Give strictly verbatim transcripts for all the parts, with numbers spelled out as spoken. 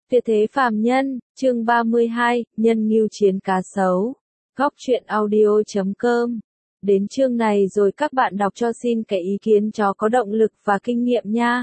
Tuyệt thế phàm nhân, chương ba mươi hai, nhân ngưu chiến cá sấu. Góc truyện audio chấm com. Đến chương này rồi các bạn đọc cho xin cái ý kiến cho có động lực và kinh nghiệm nha.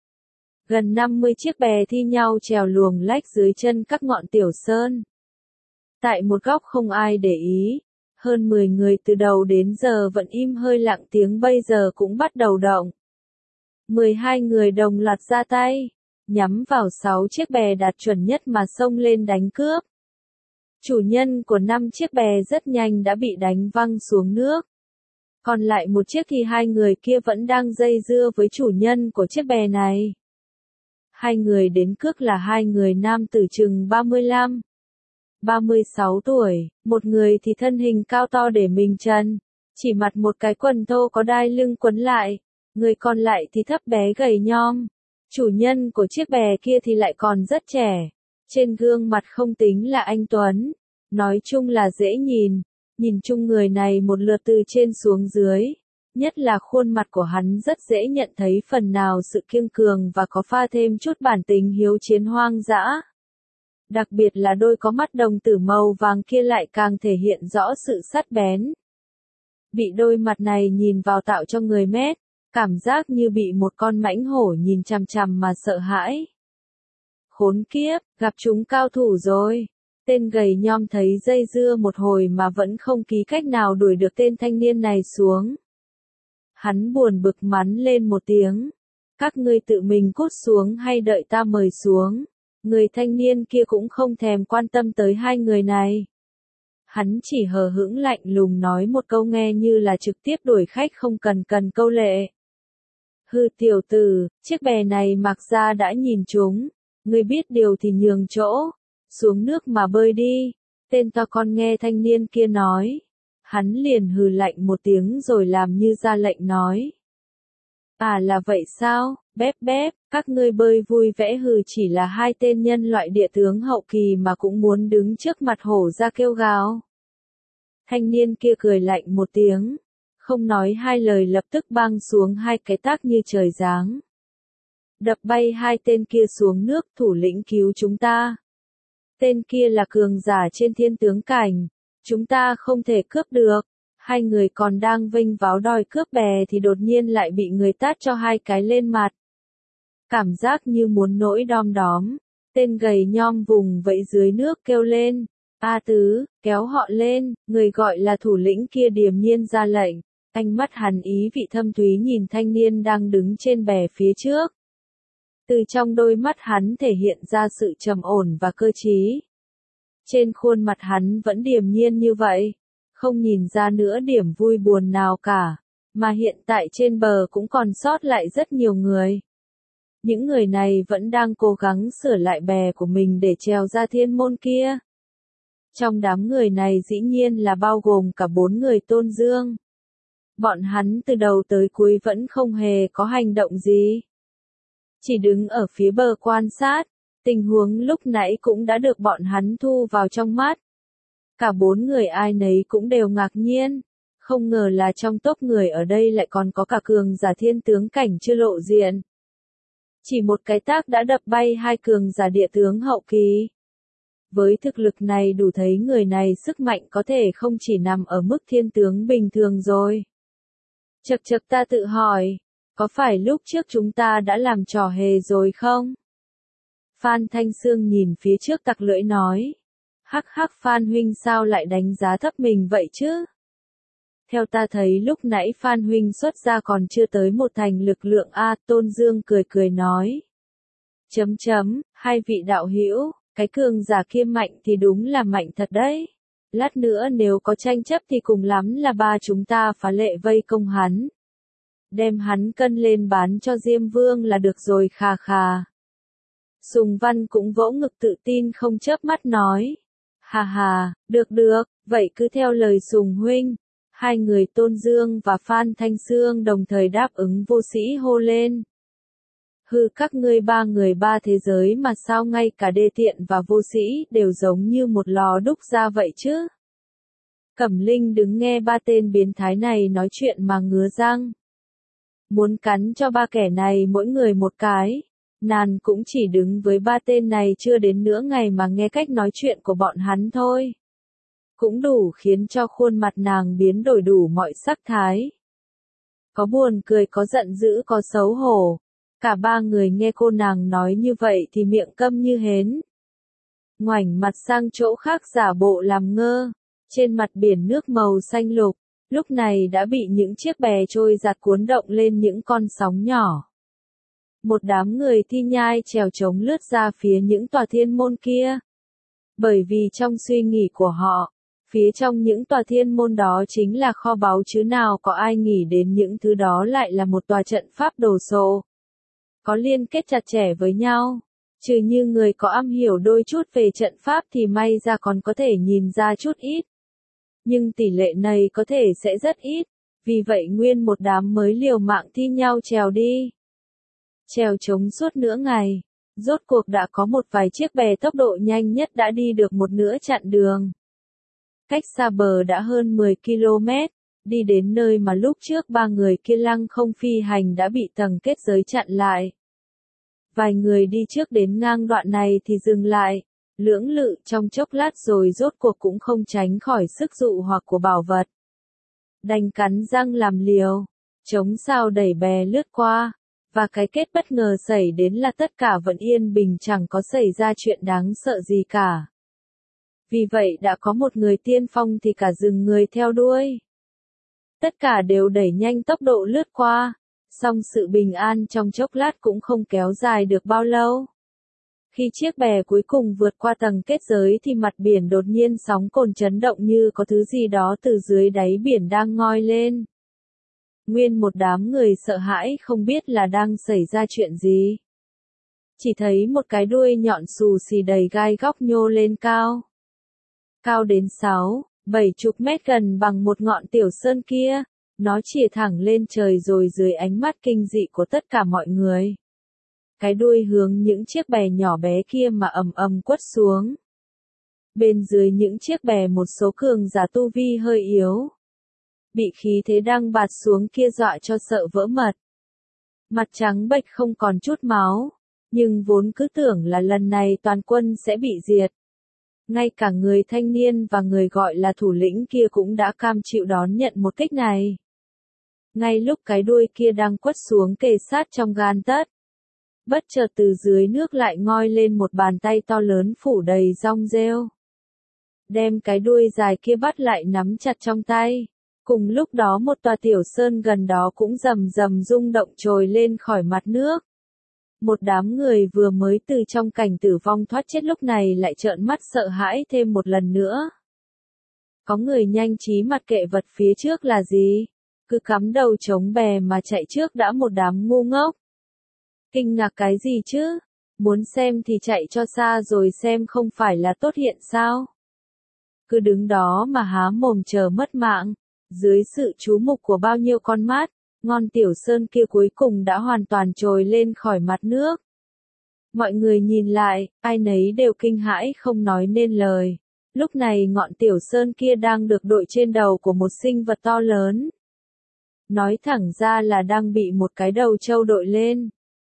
Gần năm mươi chiếc bè thi nhau trèo luồng lách dưới chân các ngọn tiểu sơn. Tại một góc không ai để ý, hơn mười người từ đầu đến giờ vẫn im hơi lặng tiếng bây giờ cũng bắt đầu động. mười hai người đồng loạt ra tay, nhắm vào sáu chiếc bè đạt chuẩn nhất mà xông lên đánh cướp. Chủ nhân của năm chiếc bè rất nhanh đã bị đánh văng xuống nước. Còn lại một chiếc thì hai người kia vẫn đang dây dưa với chủ nhân của chiếc bè này. Hai người đến cướp là hai người nam tử chừng ba mươi lăm, ba mươi sáu tuổi, một người thì thân hình cao to để mình chân, chỉ mặc một cái quần thô có đai lưng quấn lại, người còn lại thì thấp bé gầy nhom. Chủ nhân của chiếc bè kia thì lại còn rất trẻ, trên gương mặt không tính là anh tuấn, nói chung là dễ nhìn, nhìn chung người này một lượt từ trên xuống dưới, nhất là khuôn mặt của hắn rất dễ nhận thấy phần nào sự kiêng cường và có pha thêm chút bản tính hiếu chiến hoang dã. Đặc biệt là đôi có mắt đồng tử màu vàng kia lại càng thể hiện rõ sự sắc bén. Bị đôi mặt này nhìn vào tạo cho người mét, cảm giác như bị một con mãnh hổ nhìn chằm chằm mà sợ hãi. Khốn kiếp, gặp chúng cao thủ rồi. Tên gầy nhom thấy dây dưa một hồi mà vẫn không ký cách nào đuổi được tên thanh niên này xuống. Hắn buồn bực mắng lên một tiếng. Các ngươi tự mình cút xuống hay đợi ta mời xuống. Người thanh niên kia cũng không thèm quan tâm tới hai người này. Hắn chỉ hờ hững lạnh lùng nói một câu nghe như là trực tiếp đuổi khách không cần cần câu lệ. Hư tiểu tử, chiếc bè này mặc ra đã nhìn chúng, ngươi biết điều thì nhường chỗ, xuống nước mà bơi đi, tên to con nghe thanh niên kia nói. Hắn liền hừ lạnh một tiếng rồi làm như ra lệnh nói. À là vậy sao, bép bép, các ngươi bơi vui vẻ hừ chỉ là hai tên nhân loại địa tướng hậu kỳ mà cũng muốn đứng trước mặt hổ ra kêu gào. Thanh niên kia cười lạnh một tiếng, không nói hai lời lập tức băng xuống hai cái tác như trời giáng. Đập bay hai tên kia xuống nước, thủ lĩnh cứu chúng ta. Tên kia là cường giả trên thiên tướng cảnh, chúng ta không thể cướp được. Hai người còn đang vênh váo đòi cướp bè thì đột nhiên lại bị người tát cho hai cái lên mặt. Cảm giác như muốn nổi đom đóm, tên gầy nhom vùng vẫy dưới nước kêu lên. A tứ, kéo họ lên, người gọi là thủ lĩnh kia điềm nhiên ra lệnh. Ánh mắt hắn ý vị thâm thúy nhìn thanh niên đang đứng trên bè phía trước. Từ trong đôi mắt hắn thể hiện ra sự trầm ổn và cơ trí. Trên khuôn mặt hắn vẫn điềm nhiên như vậy, không nhìn ra nữa điểm vui buồn nào cả, mà hiện tại trên bờ cũng còn sót lại rất nhiều người. Những người này vẫn đang cố gắng sửa lại bè của mình để trèo ra thiên môn kia. Trong đám người này dĩ nhiên là bao gồm cả bốn người Tôn Dương. Bọn hắn từ đầu tới cuối vẫn không hề có hành động gì. Chỉ đứng ở phía bờ quan sát, tình huống lúc nãy cũng đã được bọn hắn thu vào trong mắt. Cả bốn người ai nấy cũng đều ngạc nhiên, không ngờ là trong tốp người ở đây lại còn có cả cường giả thiên tướng cảnh chưa lộ diện. Chỉ một cái tác đã đập bay hai cường giả địa tướng hậu kỳ. Với thực lực này đủ thấy người này sức mạnh có thể không chỉ nằm ở mức thiên tướng bình thường rồi. Chậc chậc ta tự hỏi, có phải lúc trước chúng ta đã làm trò hề rồi không? Phan Thanh Sương nhìn phía trước tặc lưỡi nói. Hắc hắc Phan huynh sao lại đánh giá thấp mình vậy chứ? Theo ta thấy lúc nãy Phan huynh xuất ra còn chưa tới một thành lực lượng A, Tôn Dương cười cười nói. Chấm chấm, hai vị đạo hữu, cái cường giả kia mạnh thì đúng là mạnh thật đấy. Lát nữa nếu có tranh chấp thì cùng lắm là ba chúng ta phá lệ vây công hắn. Đem hắn cân lên bán cho Diêm Vương là được rồi khà khà. Sùng Văn cũng vỗ ngực tự tin không chớp mắt nói. Hà hà, được được, vậy cứ theo lời Sùng huynh. Hai người Tôn Dương và Phan Thanh Sương đồng thời đáp ứng vô sĩ hô lên. Hừ các ngươi ba người ba thế giới mà sao ngay cả đê tiện và vô sĩ đều giống như một lò đúc ra vậy chứ? Cẩm Linh đứng nghe ba tên biến thái này nói chuyện mà ngứa răng. Muốn cắn cho ba kẻ này mỗi người một cái. Nàng cũng chỉ đứng với ba tên này chưa đến nửa ngày mà nghe cách nói chuyện của bọn hắn thôi. Cũng đủ khiến cho khuôn mặt nàng biến đổi đủ mọi sắc thái. Có buồn cười, có giận dữ, có xấu hổ. Cả ba người nghe cô nàng nói như vậy thì miệng câm như hến. Ngoảnh mặt sang chỗ khác giả bộ làm ngơ. Trên mặt biển nước màu xanh lục, lúc này đã bị những chiếc bè trôi giạt cuốn động lên những con sóng nhỏ. Một đám người thi nhai chèo trống lướt ra phía những tòa thiên môn kia. Bởi vì trong suy nghĩ của họ, phía trong những tòa thiên môn đó chính là kho báu chứ nào có ai nghĩ đến những thứ đó lại là một tòa trận pháp đồ sộ. Có liên kết chặt chẽ với nhau. Trừ như người có am hiểu đôi chút về trận pháp thì may ra còn có thể nhìn ra chút ít. Nhưng tỷ lệ này có thể sẽ rất ít, vì vậy nguyên một đám mới liều mạng thi nhau trèo đi. Trèo trống suốt nửa ngày, rốt cuộc đã có một vài chiếc bè tốc độ nhanh nhất đã đi được một nửa chặng đường. Cách xa bờ đã hơn mười ki lô mét, đi đến nơi mà lúc trước ba người kia lăng không phi hành đã bị tầng kết giới chặn lại. Vài người đi trước đến ngang đoạn này thì dừng lại, lưỡng lự trong chốc lát rồi rốt cuộc cũng không tránh khỏi sức dụ hoặc của bảo vật. Đành cắn răng làm liều, chống sao đẩy bè lướt qua, và cái kết bất ngờ xảy đến là tất cả vẫn yên bình, chẳng có xảy ra chuyện đáng sợ gì cả. Vì vậy đã có một người tiên phong thì cả rừng người theo đuôi. Tất cả đều đẩy nhanh tốc độ lướt qua, song sự bình an trong chốc lát cũng không kéo dài được bao lâu. Khi chiếc bè cuối cùng vượt qua tầng kết giới thì mặt biển đột nhiên sóng cồn chấn động như có thứ gì đó từ dưới đáy biển đang ngoi lên. Nguyên một đám người sợ hãi không biết là đang xảy ra chuyện gì. Chỉ thấy một cái đuôi nhọn xù xì đầy gai góc nhô lên cao. Cao đến sáu, bảy chục mét, gần bằng một ngọn tiểu sơn kia, nó chìa thẳng lên trời rồi dưới ánh mắt kinh dị của tất cả mọi người. Cái đuôi hướng những chiếc bè nhỏ bé kia mà ầm ầm quất xuống. Bên dưới những chiếc bè một số cường giả tu vi hơi yếu. Bị khí thế đang bạt xuống kia dọa cho sợ vỡ mật. Mặt trắng bệch không còn chút máu, nhưng vốn cứ tưởng là lần này toàn quân sẽ bị diệt. Ngay cả người thanh niên và người gọi là thủ lĩnh kia cũng đã cam chịu đón nhận một kích này. Ngay lúc cái đuôi kia đang quất xuống kề sát trong gan tấc, bất chợt từ dưới nước lại ngoi lên một bàn tay to lớn phủ đầy rong rêu. Đem cái đuôi dài kia bắt lại nắm chặt trong tay. Cùng lúc đó một tòa tiểu sơn gần đó cũng rầm rầm rung động trồi lên khỏi mặt nước. Một đám người vừa mới từ trong cảnh tử vong thoát chết lúc này lại trợn mắt sợ hãi thêm một lần nữa. Có người nhanh trí mặc kệ vật phía trước là gì, cứ cắm đầu chống bè mà chạy trước đã, một đám ngu ngốc. Kinh ngạc cái gì chứ, muốn xem thì chạy cho xa rồi xem không phải là tốt hiện sao. Cứ đứng đó mà há mồm chờ mất mạng, dưới sự chú mục của bao nhiêu con mắt. Ngọn tiểu sơn kia cuối cùng đã hoàn toàn trồi lên khỏi mặt nước. Mọi người nhìn lại, ai nấy đều kinh hãi không nói nên lời. Lúc này ngọn tiểu sơn kia đang được đội trên đầu của một sinh vật to lớn. Nói thẳng ra là đang bị một cái đầu trâu đội lên.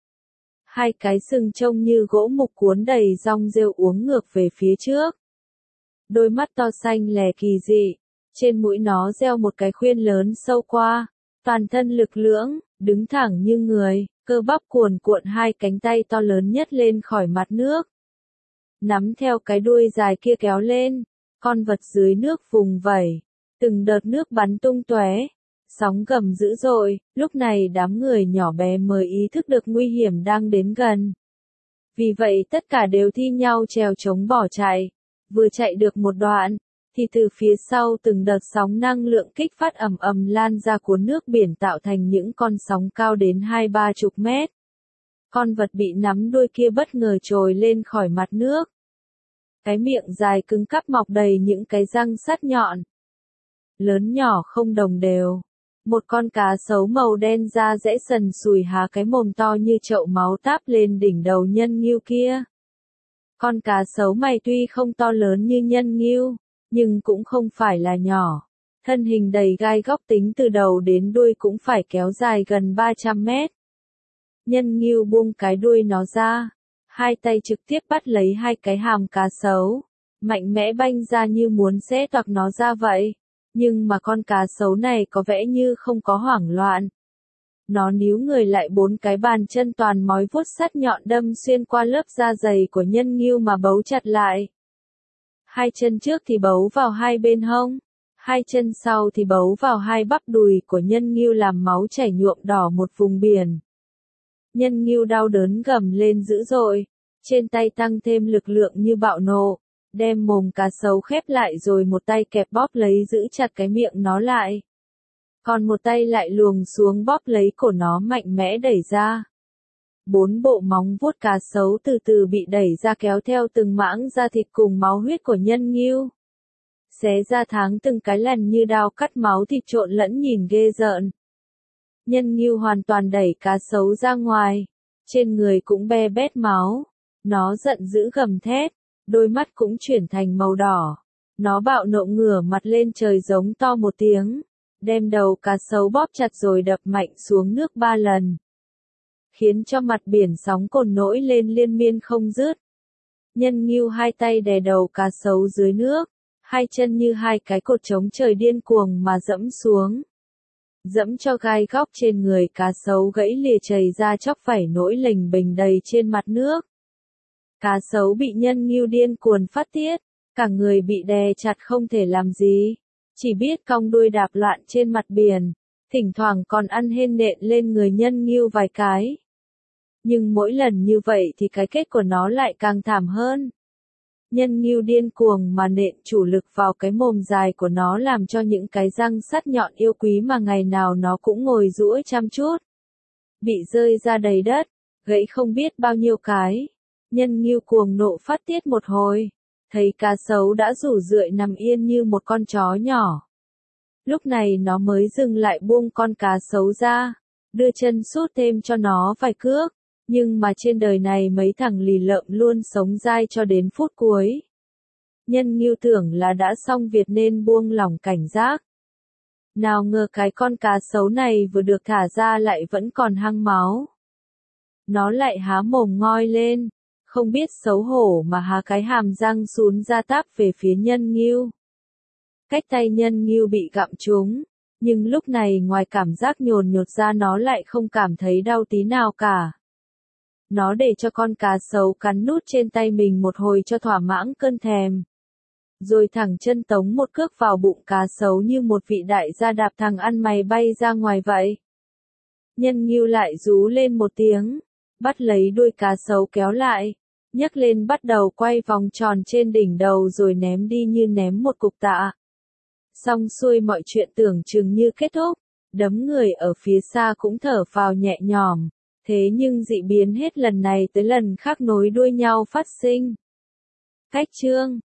Hai cái sừng trông như gỗ mục cuốn đầy rong rêu uốn ngược về phía trước. Đôi mắt to xanh lè kỳ dị, trên mũi nó gieo một cái khuyên lớn sâu qua. Toàn thân lực lưỡng, đứng thẳng như người, cơ bắp cuồn cuộn, hai cánh tay to lớn nhất lên khỏi mặt nước. Nắm theo cái đuôi dài kia kéo lên, con vật dưới nước vùng vẩy, từng đợt nước bắn tung tóe, sóng gầm dữ dội. Lúc này đám người nhỏ bé mới ý thức được nguy hiểm đang đến gần. Vì vậy tất cả đều thi nhau trèo trống bỏ chạy. Vừa chạy được một đoạn, thì từ phía sau từng đợt sóng năng lượng kích phát ầm ầm lan ra cuốn nước biển tạo thành những con sóng cao đến hai ba chục mét. Con vật bị nắm đuôi kia bất ngờ trồi lên khỏi mặt nước. Cái miệng dài cứng cắp mọc đầy những cái răng sắt nhọn. Lớn nhỏ không đồng đều. Một con cá sấu màu đen da dễ sần sùi há cái mồm to như chậu máu táp lên đỉnh đầu nhân ngưu kia. Con cá sấu mày tuy không to lớn như nhân ngưu, nhưng cũng không phải là nhỏ. Thân hình đầy gai góc, tính từ đầu đến đuôi cũng phải kéo dài gần ba trăm mét. Nhân ngưu buông cái đuôi nó ra, hai tay trực tiếp bắt lấy hai cái hàm cá sấu, mạnh mẽ banh ra như muốn xé toạc nó ra vậy. Nhưng mà con cá sấu này có vẻ như không có hoảng loạn. Nó níu người lại, bốn cái bàn chân toàn mói vuốt sắt nhọn đâm xuyên qua lớp da dày của nhân ngưu mà bấu chặt lại. Hai chân trước thì bấu vào hai bên hông, hai chân sau thì bấu vào hai bắp đùi của nhân ngưu làm máu chảy nhuộm đỏ một vùng biển. Nhân ngưu đau đớn gầm lên dữ dội, trên tay tăng thêm lực lượng như bạo nộ, đem mồm cá sấu khép lại rồi một tay kẹp bóp lấy giữ chặt cái miệng nó lại. Còn một tay lại luồng xuống bóp lấy cổ nó mạnh mẽ đẩy ra. Bốn bộ móng vuốt cá sấu từ từ bị đẩy ra kéo theo từng mảng da thịt cùng máu huyết của nhân ngưu. Xé ra tháng từng cái lần như dao cắt máu thịt trộn lẫn nhìn ghê rợn. Nhân ngưu hoàn toàn đẩy cá sấu ra ngoài, trên người cũng be bét máu. Nó giận dữ gầm thét, đôi mắt cũng chuyển thành màu đỏ. Nó bạo nộ ngửa mặt lên trời giống to một tiếng, đem đầu cá sấu bóp chặt rồi đập mạnh xuống nước ba lần, khiến cho mặt biển sóng cồn nổi lên liên miên không dứt. Nhân ngưu hai tay đè đầu cá sấu dưới nước, hai chân như hai cái cột trống trời điên cuồng mà dẫm xuống. Dẫm cho gai góc trên người cá sấu gãy lìa chảy ra chóc vảy nổi lềnh bềnh đầy trên mặt nước. Cá sấu bị nhân ngưu điên cuồng phát tiết, cả người bị đè chặt không thể làm gì, chỉ biết cong đuôi đạp loạn trên mặt biển, thỉnh thoảng còn ăn hên nện lên người nhân ngưu vài cái. Nhưng mỗi lần như vậy thì cái kết của nó lại càng thảm hơn. Nhân ngưu điên cuồng mà nện chủ lực vào cái mồm dài của nó làm cho những cái răng sắt nhọn yêu quý mà ngày nào nó cũng ngồi duỗi chăm chút, bị rơi ra đầy đất, gãy không biết bao nhiêu cái. Nhân ngưu cuồng nộ phát tiết một hồi, thấy cá sấu đã rủ rượi nằm yên như một con chó nhỏ. Lúc này nó mới dừng lại buông con cá sấu ra, đưa chân sút thêm cho nó vài cước. Nhưng mà trên đời này mấy thằng lì lợm luôn sống dai cho đến phút cuối. Nhân ngưu tưởng là đã xong việc nên buông lỏng cảnh giác. Nào ngờ cái con cá sấu này vừa được thả ra lại vẫn còn hăng máu. Nó lại há mồm ngoi lên, không biết xấu hổ mà há cái hàm răng sún ra táp về phía nhân ngưu. Cách tay nhân ngưu bị gặm trúng, nhưng lúc này ngoài cảm giác nhồn nhột ra nó lại không cảm thấy đau tí nào cả. Nó để cho con cá sấu cắn nút trên tay mình một hồi cho thỏa mãn cơn thèm. Rồi thẳng chân tống một cước vào bụng cá sấu như một vị đại gia đạp thằng ăn mày bay ra ngoài vậy. Nhân ngưu lại rú lên một tiếng, bắt lấy đuôi cá sấu kéo lại, nhấc lên bắt đầu quay vòng tròn trên đỉnh đầu rồi ném đi như ném một cục tạ. Xong xuôi mọi chuyện tưởng chừng như kết thúc, đấm người ở phía xa cũng thở phào nhẹ nhõm. Thế nhưng dị biến hết lần này tới lần khác nối đuôi nhau phát sinh. Cách chương